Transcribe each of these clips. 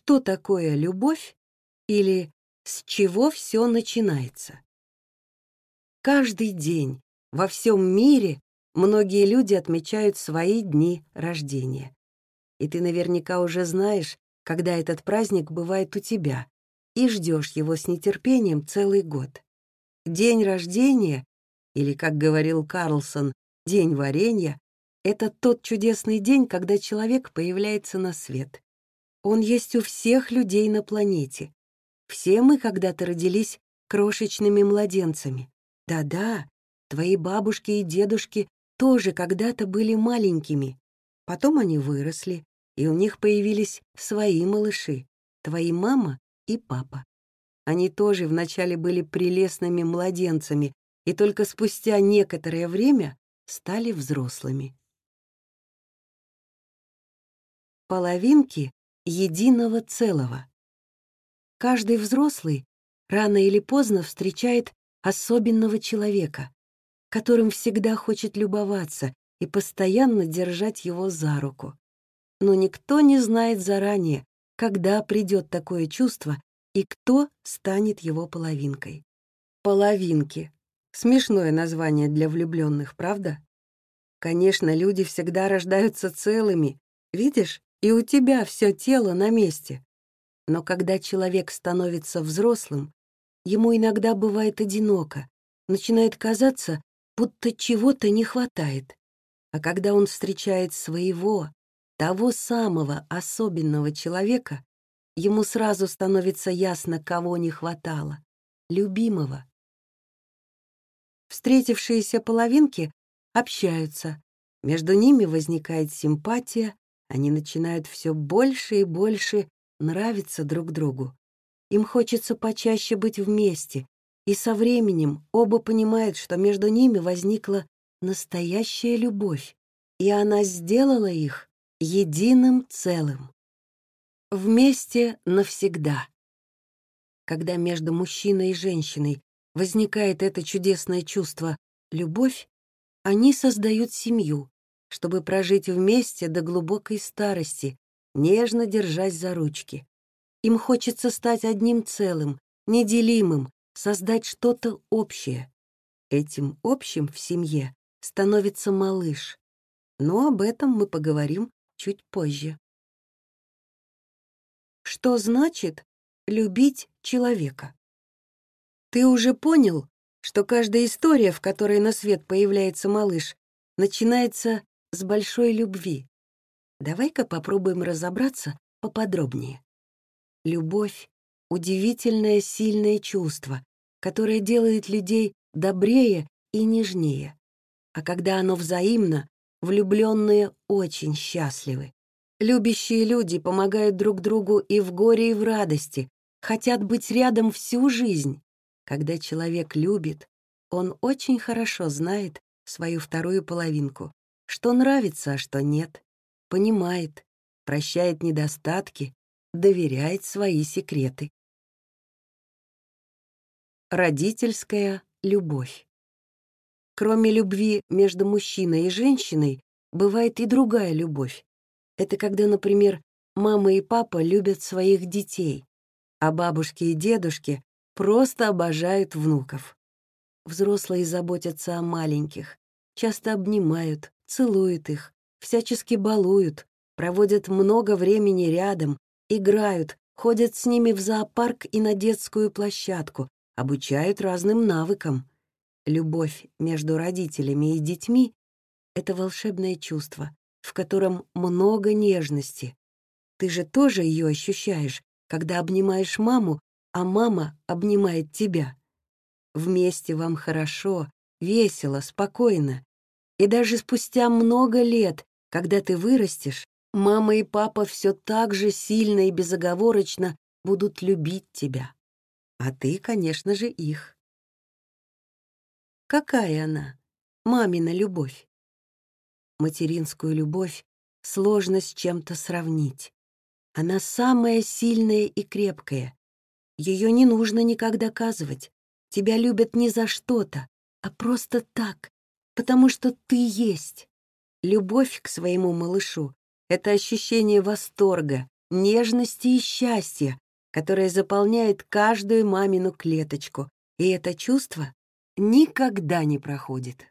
что такое любовь или с чего все начинается. Каждый день во всем мире многие люди отмечают свои дни рождения. И ты наверняка уже знаешь, когда этот праздник бывает у тебя, и ждешь его с нетерпением целый год. День рождения, или, как говорил Карлсон, день варенья, это тот чудесный день, когда человек появляется на свет. Он есть у всех людей на планете. Все мы когда-то родились крошечными младенцами. Да-да, твои бабушки и дедушки тоже когда-то были маленькими. Потом они выросли, и у них появились свои малыши, твои мама и папа. Они тоже вначале были прелестными младенцами, и только спустя некоторое время стали взрослыми. Половинки единого целого. Каждый взрослый рано или поздно встречает особенного человека, которым всегда хочет любоваться и постоянно держать его за руку. Но никто не знает заранее, когда придет такое чувство и кто станет его половинкой. Половинки. Смешное название для влюбленных, правда? Конечно, люди всегда рождаются целыми. Видишь, и у тебя все тело на месте. Но когда человек становится взрослым, ему иногда бывает одиноко, начинает казаться, будто чего-то не хватает. А когда он встречает своего, того самого особенного человека, ему сразу становится ясно, кого не хватало — любимого. Встретившиеся половинки общаются, между ними возникает симпатия, они начинают все больше и больше нравиться друг другу. Им хочется почаще быть вместе, и со временем оба понимают, что между ними возникла настоящая любовь, и она сделала их единым целым. Вместе навсегда. Когда между мужчиной и женщиной возникает это чудесное чувство «любовь», они создают семью, чтобы прожить вместе до глубокой старости, нежно держась за ручки. Им хочется стать одним целым, неделимым, создать что-то общее. Этим общим в семье становится малыш. Но об этом мы поговорим чуть позже. Что значит любить человека? Ты уже понял, что каждая история, в которой на свет появляется малыш, начинается с большой любви. Давай-ка попробуем разобраться поподробнее. Любовь — удивительное сильное чувство, которое делает людей добрее и нежнее. А когда оно взаимно, влюбленные очень счастливы. Любящие люди помогают друг другу и в горе, и в радости, хотят быть рядом всю жизнь. Когда человек любит, он очень хорошо знает свою вторую половинку, что нравится, а что нет, понимает, прощает недостатки, доверяет свои секреты. Родительская любовь. Кроме любви между мужчиной и женщиной, бывает и другая любовь. Это когда, например, мама и папа любят своих детей, а бабушки и дедушки просто обожают внуков. Взрослые заботятся о маленьких, часто обнимают, целуют их, всячески балуют, проводят много времени рядом, играют, ходят с ними в зоопарк и на детскую площадку, обучают разным навыкам. Любовь между родителями и детьми — это волшебное чувство, в котором много нежности. Ты же тоже ее ощущаешь, когда обнимаешь маму, а мама обнимает тебя. Вместе вам хорошо, весело, спокойно. И даже спустя много лет, когда ты вырастешь, мама и папа все так же сильно и безоговорочно будут любить тебя. А ты, конечно же, их. Какая она, мамина любовь? Материнскую любовь сложно с чем-то сравнить. Она самая сильная и крепкая. Ее не нужно никак доказывать. Тебя любят не за что-то, а просто так, потому что ты есть. Любовь к своему малышу — это ощущение восторга, нежности и счастья, которое заполняет каждую мамину клеточку, и это чувство никогда не проходит.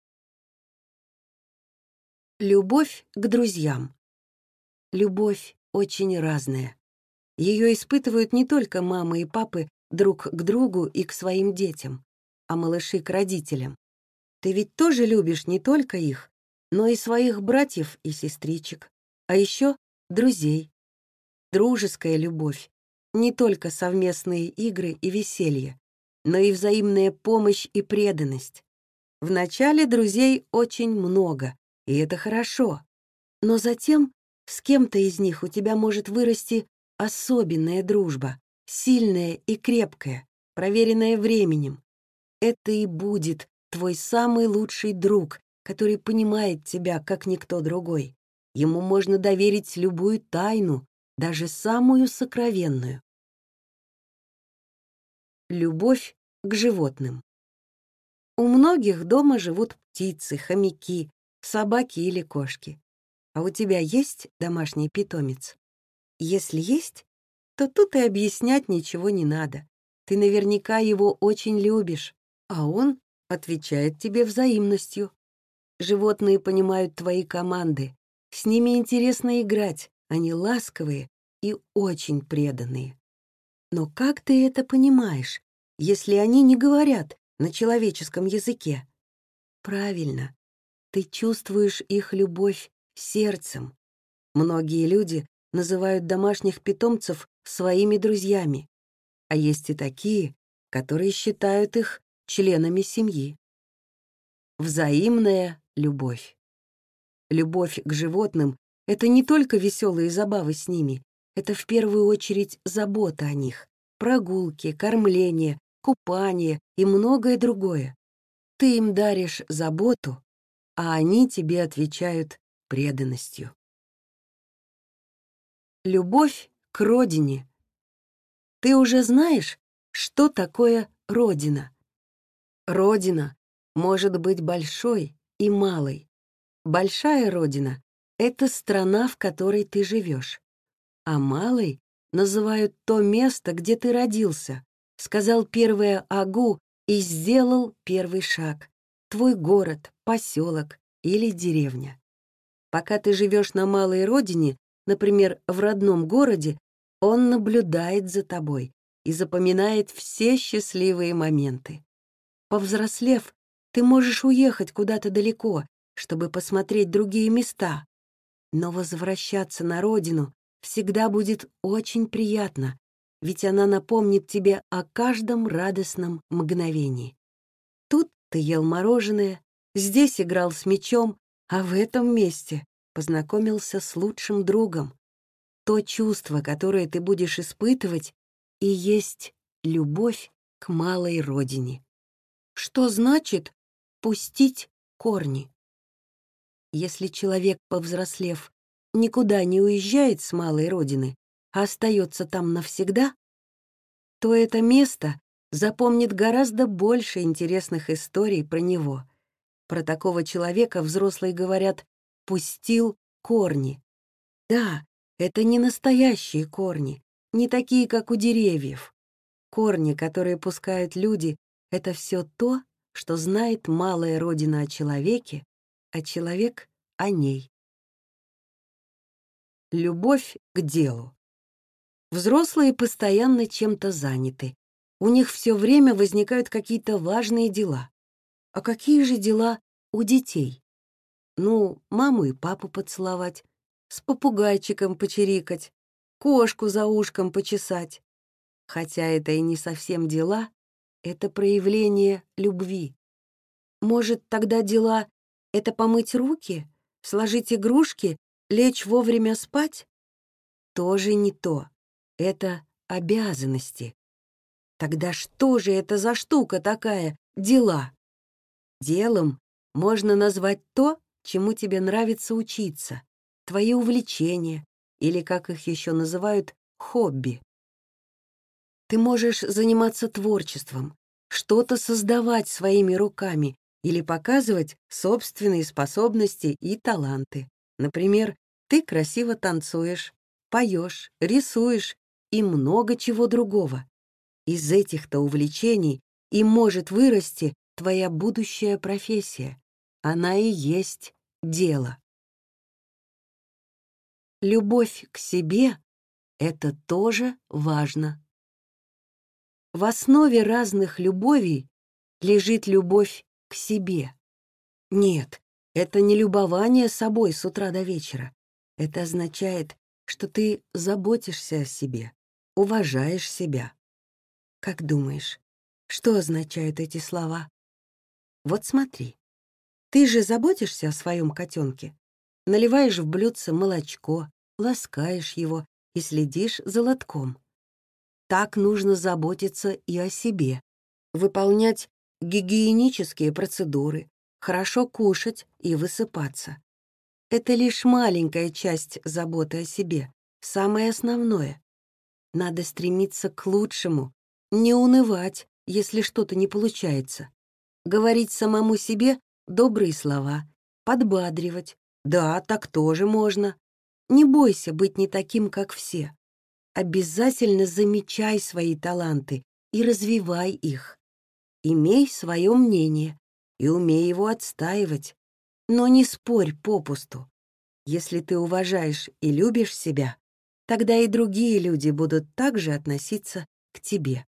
Любовь к друзьям. Любовь очень разная. Ее испытывают не только мамы и папы друг к другу и к своим детям, а малыши к родителям. Ты ведь тоже любишь не только их, но и своих братьев и сестричек, а еще друзей. Дружеская любовь — не только совместные игры и веселье, но и взаимная помощь и преданность. Вначале друзей очень много, и это хорошо, но затем с кем-то из них у тебя может вырасти особенная дружба, сильная и крепкая, проверенная временем. Это и будет твой самый лучший друг, который понимает тебя, как никто другой. Ему можно доверить любую тайну, даже самую сокровенную. Любовь к животным. У многих дома живут птицы, хомяки, собаки или кошки. А у тебя есть домашний питомец? Если есть, то тут и объяснять ничего не надо. Ты наверняка его очень любишь, а он отвечает тебе взаимностью. Животные понимают твои команды. С ними интересно играть, они ласковые и очень преданные. Но как ты это понимаешь, если они не говорят на человеческом языке? Правильно, ты чувствуешь их любовь сердцем. Многие люди называют домашних питомцев своими друзьями, а есть и такие, которые считают их членами семьи. Взаимная любовь. Любовь к животным — это не только веселые забавы с ними, это в первую очередь забота о них, прогулки, кормление, купание и многое другое. Ты им даришь заботу, а они тебе отвечают преданностью. Любовь к родине. Ты уже знаешь, что такое родина? Родина может быть большой и малой. Большая родина — это страна, в которой ты живешь. А малой называют то место, где ты родился, сказал первое «агу» и сделал первый шаг. Твой город, поселок или деревня. Пока ты живешь на малой родине, например, в родном городе, он наблюдает за тобой и запоминает все счастливые моменты. Повзрослев, ты можешь уехать куда-то далеко, чтобы посмотреть другие места, но возвращаться на родину всегда будет очень приятно, ведь она напомнит тебе о каждом радостном мгновении. Тут ты ел мороженое, здесь играл с мячом, а в этом месте познакомился с лучшим другом. То чувство, которое ты будешь испытывать, и есть любовь к малой родине. Что значит пустить корни? Если человек, повзрослев, никуда не уезжает с малой родины, а остается там навсегда, то это место запомнит гораздо больше интересных историй про него. Про такого человека взрослые говорят «пустил корни». Да, это не настоящие корни, не такие, как у деревьев. Корни, которые пускают люди, это все то, что знает малая родина о человеке, а человек — о ней. Любовь к делу. Взрослые постоянно чем-то заняты. У них все время возникают какие-то важные дела. А какие же дела у детей? Ну, маму и папу поцеловать, с попугайчиком почирикать, кошку за ушком почесать. Хотя это и не совсем дела, это проявление любви. Может, тогда дела — это помыть руки, сложить игрушки, лечь вовремя спать? Тоже не то. Это обязанности. Тогда что же это за штука такая, дела? Делом можно назвать то, чему тебе нравится учиться, твои увлечения, или, как их еще называют, хобби. Ты можешь заниматься творчеством, что-то создавать своими руками или показывать собственные способности и таланты. Например, ты красиво танцуешь, поешь, рисуешь и много чего другого. Из этих-то увлечений и может вырасти твоя будущая профессия. Она и есть дело. Любовь к себе — это тоже важно. В основе разных любовей лежит любовь к себе. Нет, это не любование собой с утра до вечера. Это означает, что ты заботишься о себе, уважаешь себя. Как думаешь, что означают эти слова? Вот смотри, ты же заботишься о своем котенке, наливаешь в блюдце молочко, ласкаешь его и следишь за лотком. Так нужно заботиться и о себе, выполнять гигиенические процедуры, хорошо кушать и высыпаться. Это лишь маленькая часть заботы о себе, самое основное. Надо стремиться к лучшему, не унывать, если что-то не получается, говорить самому себе добрые слова, подбадривать. Да, так тоже можно. Не бойся быть не таким, как все. Обязательно замечай свои таланты и развивай их. Имей свое мнение и умей его отстаивать, но не спорь попусту. Если ты уважаешь и любишь себя, тогда и другие люди будут также относиться к тебе.